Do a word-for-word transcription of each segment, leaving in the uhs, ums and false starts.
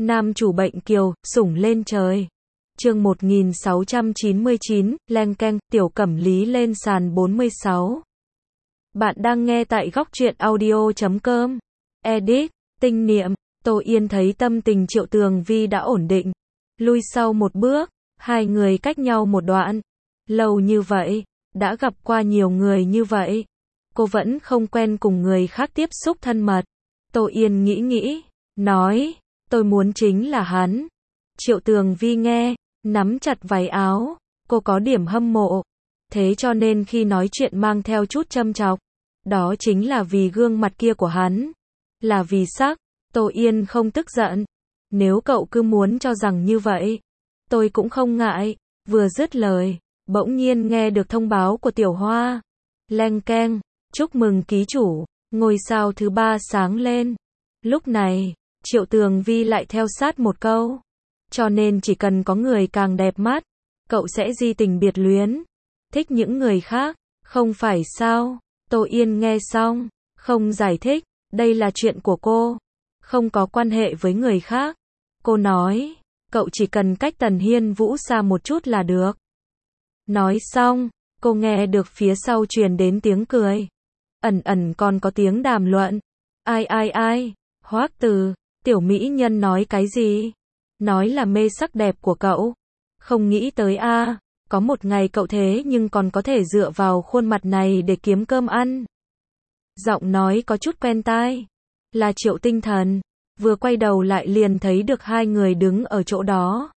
Nam chủ bệnh kiều, sủng lên trời. Chương một nghìn sáu trăm chín mươi chín, leng keng, tiểu cẩm lý lên sàn bốn mươi sáu. Bạn đang nghe tại góc truyện audio chấm com. Edit, tinh niệm. Tô Yên thấy tâm tình Triệu Tường Vi đã ổn định. Lui sau một bước, hai người cách nhau một đoạn. Lâu như vậy, đã gặp qua nhiều người như vậy. Cô vẫn không quen cùng người khác tiếp xúc thân mật. Tô Yên nghĩ nghĩ, nói, tôi muốn chính là hắn. Triệu Tường Vi nghe, nắm chặt váy áo, cô có điểm hâm mộ. Thế cho nên khi nói chuyện mang theo chút châm chọc. Đó chính là vì gương mặt kia của hắn. Là vì sắc. Tô Yên không tức giận. Nếu cậu cứ muốn cho rằng như vậy, tôi cũng không ngại. Vừa dứt lời, bỗng nhiên nghe được thông báo của Tiểu Hoa. Leng keng, chúc mừng ký chủ, ngôi sao thứ ba sáng lên. Lúc này, Triệu Tường Vi lại theo sát một câu. Cho nên chỉ cần có người càng đẹp mắt, cậu sẽ di tình biệt luyến. Thích những người khác, không phải sao? Tô Yên nghe xong, không giải thích, đây là chuyện của cô, không có quan hệ với người khác. Cô nói, cậu chỉ cần cách Tần Hiên Vũ xa một chút là được. Nói xong, cô nghe được phía sau truyền đến tiếng cười. Ẩn ẩn còn có tiếng đàm luận. Ai ai ai, Hoắc Từ, tiểu mỹ nhân nói cái gì? Nói là mê sắc đẹp của cậu. Không nghĩ tới a, à, có một ngày cậu thế nhưng còn có thể dựa vào khuôn mặt này để kiếm cơm ăn. Giọng nói có chút quen tai. Là Triệu Tinh Thần. Vừa quay đầu lại liền thấy được hai người đứng ở chỗ đó.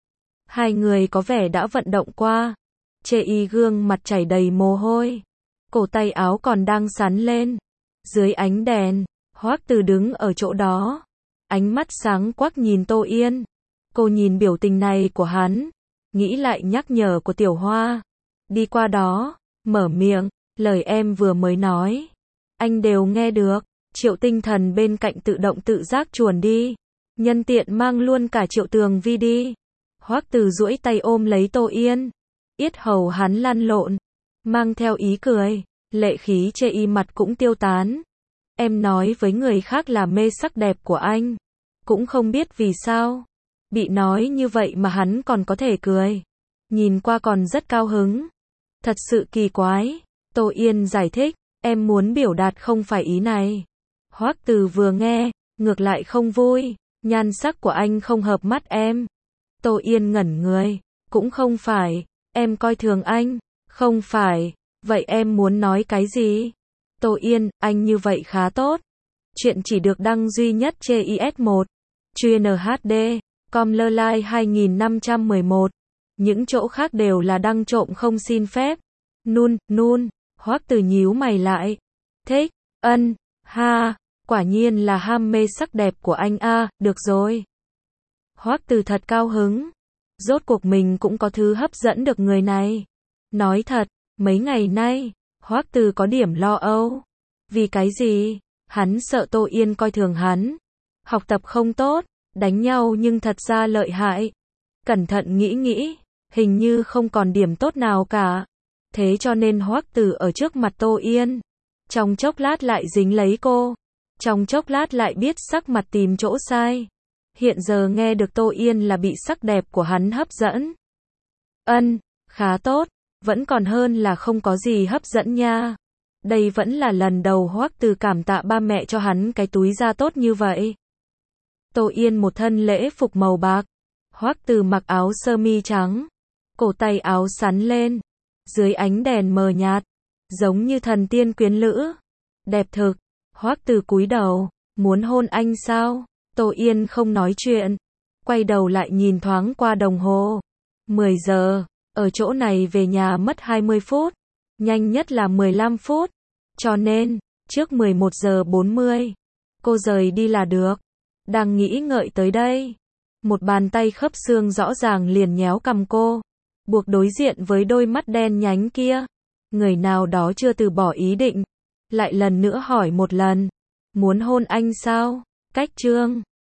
Hai người có vẻ đã vận động qua. Chê y gương mặt chảy đầy mồ hôi. Cổ tay áo còn đang sắn lên. Dưới ánh đèn, Hoắc Từ đứng ở chỗ đó. Ánh mắt sáng quắc nhìn Tô Yên. Cô nhìn biểu tình này của hắn. Nghĩ lại nhắc nhở của Tiểu Hoa. Đi qua đó, mở miệng. Lời em vừa mới nói, anh đều nghe được. Triệu Tinh Thần bên cạnh tự động tự giác chuồn đi. Nhân tiện mang luôn cả Triệu Tường Vi đi. Hoắc Từ duỗi tay ôm lấy Tô Yên. Yết hầu hắn lăn lộn. Mang theo ý cười. Lệ khí chê y mặt cũng tiêu tán. Em nói với người khác là mê sắc đẹp của anh. Cũng không biết vì sao. Bị nói như vậy mà hắn còn có thể cười. Nhìn qua còn rất cao hứng. Thật sự kỳ quái. Tô Yên giải thích. Em muốn biểu đạt không phải ý này. Hoắc Từ vừa nghe, ngược lại không vui. Nhan sắc của anh không hợp mắt em. Tô Yên ngẩn người. Cũng không phải. Em coi thường anh. Không phải. Vậy em muốn nói cái gì? Tô Yên, anh như vậy khá tốt. Chuyện chỉ được đăng duy nhất trên i ét một. Chuyên hát đê. Com lơ lai hai nghìn năm trăm mười một. Những chỗ khác đều là đăng trộm không xin phép. Nun, nun. Hoắc Từ nhíu mày lại. Thích, ân, ha, quả nhiên là ham mê sắc đẹp của anh a, à, được rồi. Hoắc Từ thật cao hứng. Rốt cuộc mình cũng có thứ hấp dẫn được người này. Nói thật, mấy ngày nay, Hoắc Từ có điểm lo âu. Vì cái gì? Hắn sợ Tô Yên coi thường hắn. Học tập không tốt, đánh nhau nhưng thật ra lợi hại. Cẩn thận nghĩ nghĩ, hình như không còn điểm tốt nào cả. Thế cho nên Hoắc Từ ở trước mặt Tô Yên. Trong chốc lát lại dính lấy cô. Trong chốc lát lại biết sắc mặt tìm chỗ sai. Hiện giờ nghe được Tô Yên là bị sắc đẹp của hắn hấp dẫn. Ân, khá tốt. Vẫn còn hơn là không có gì hấp dẫn nha. Đây vẫn là lần đầu Hoắc Từ cảm tạ ba mẹ cho hắn cái túi da tốt như vậy. Tô Yên một thân lễ phục màu bạc. Hoắc Từ mặc áo sơ mi trắng. Cổ tay áo sắn lên. Dưới ánh đèn mờ nhạt. Giống như thần tiên quyến lữ. Đẹp thực. Hoắc Từ cúi đầu. Muốn hôn anh sao? Tô Yên không nói chuyện. Quay đầu lại nhìn thoáng qua đồng hồ. mười giờ. Ở chỗ này về nhà mất hai mươi phút. Nhanh nhất là mười lăm phút. Cho nên, trước mười một giờ bốn mươi. Cô rời đi là được. Đang nghĩ ngợi tới đây. Một bàn tay khớp xương rõ ràng liền nhéo cằm cô. Buộc đối diện với đôi mắt đen nhánh kia. Người nào đó chưa từ bỏ ý định. Lại lần nữa hỏi một lần. Muốn hôn anh sao? Cách chương.